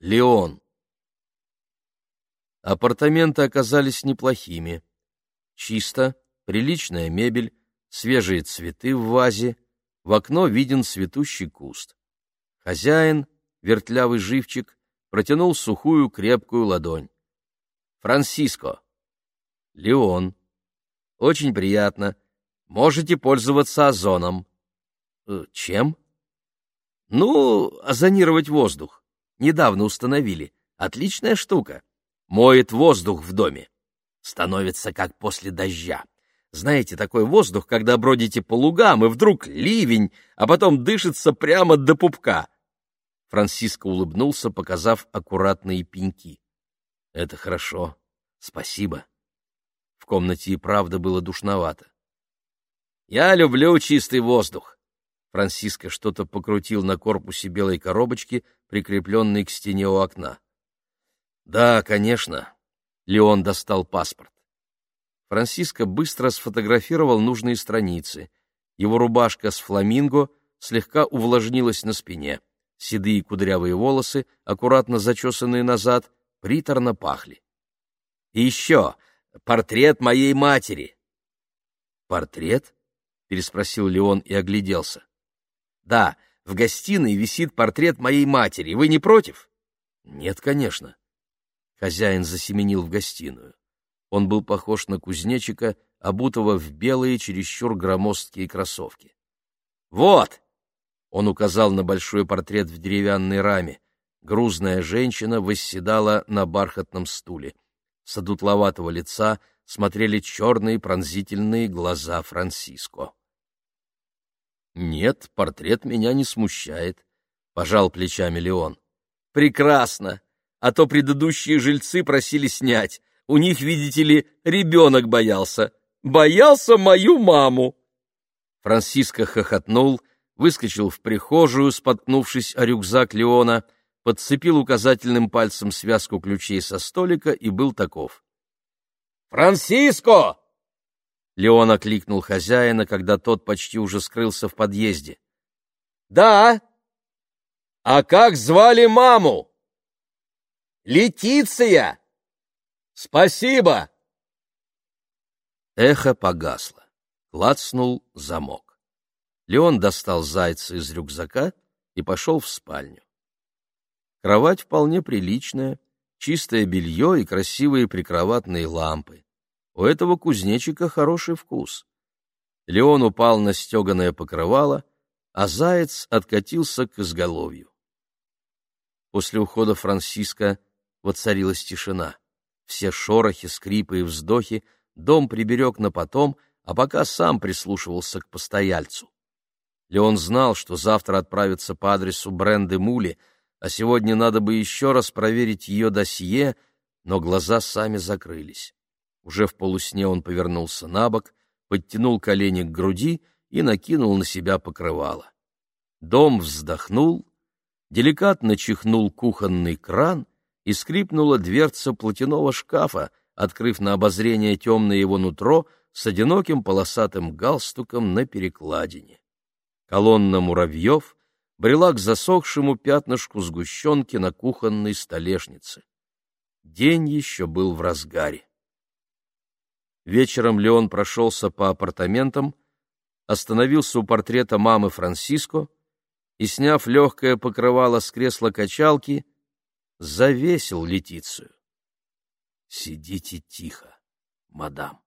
Леон. Апартаменты оказались неплохими. Чисто, приличная мебель, свежие цветы в вазе, в окно виден цветущий куст. Хозяин, вертлявый живчик, протянул сухую крепкую ладонь. «Франсиско». «Леон». «Очень приятно. Можете пользоваться озоном». «Чем?» «Ну, озонировать воздух. Недавно установили. Отличная штука. Моет воздух в доме. Становится как после дождя. Знаете, такой воздух, когда бродите по лугам, и вдруг ливень, а потом дышится прямо до пупка». Франсиско улыбнулся, показав аккуратные пеньки. «Это хорошо. Спасибо». В комнате и правда было душновато. «Я люблю чистый воздух». Франсиско что-то покрутил на корпусе белой коробочки, прикрепленной к стене у окна. «Да, конечно». Леон достал паспорт. Франсиско быстро сфотографировал нужные страницы. Его рубашка с фламинго слегка увлажнилась на спине. Седые кудрявые волосы, аккуратно зачесанные назад, приторно пахли. «И еще портрет моей матери». «Портрет?» — переспросил Леон и огляделся. «Да, в гостиной висит портрет моей матери. Вы не против?» «Нет, конечно». Хозяин засеменил в гостиную. Он был похож на кузнечика, обутого в белые, чересчур громоздкие кроссовки. «Вот!» — он указал на большой портрет в деревянной раме. Грузная женщина восседала на бархатном стуле. С одутловатого лица смотрели черные пронзительные глаза Франсиско. «Нет, портрет меня не смущает», — пожал плечами Леон. «Прекрасно! А то предыдущие жильцы просили снять. У них, видите ли, ребенок боялся. Боялся мою маму!» Франсиско хохотнул, выскочил в прихожую, споткнувшись о рюкзак Леона, подцепил указательным пальцем связку ключей со столика и был таков. «Франсиско!» Леон окликнул хозяина, когда тот почти уже скрылся в подъезде. «Да? А как звали маму?» «Летиция!» «Спасибо!» Эхо погасло. Клацнул замок. Леон достал зайца из рюкзака и пошел в спальню. Кровать вполне приличная, чистое белье и красивые прикроватные лампы. У этого кузнечика хороший вкус. Леон упал на стеганое покрывало, а заяц откатился к изголовью. После ухода Франсиско воцарилась тишина. Все шорохи, скрипы и вздохи дом приберег на потом, а пока сам прислушивался к постояльцу. Леон знал, что завтра отправится по адресу Бренды Мули, а сегодня надо бы еще раз проверить ее досье, но глаза сами закрылись. Уже в полусне он повернулся на бок, подтянул колени к груди и накинул на себя покрывало. Дом вздохнул, деликатно чихнул кухонный кран, и скрипнула дверца платяного шкафа, открыв на обозрение темное его нутро с одиноким полосатым галстуком на перекладине. Колонна муравьев брела к засохшему пятнышку сгущенки на кухонной столешнице. День еще был в разгаре. Вечером Леон прошелся по апартаментам, остановился у портрета мамы Франсиско и, сняв легкое покрывало с кресла-качалки, завесил Летицию. «Сидите тихо, мадам».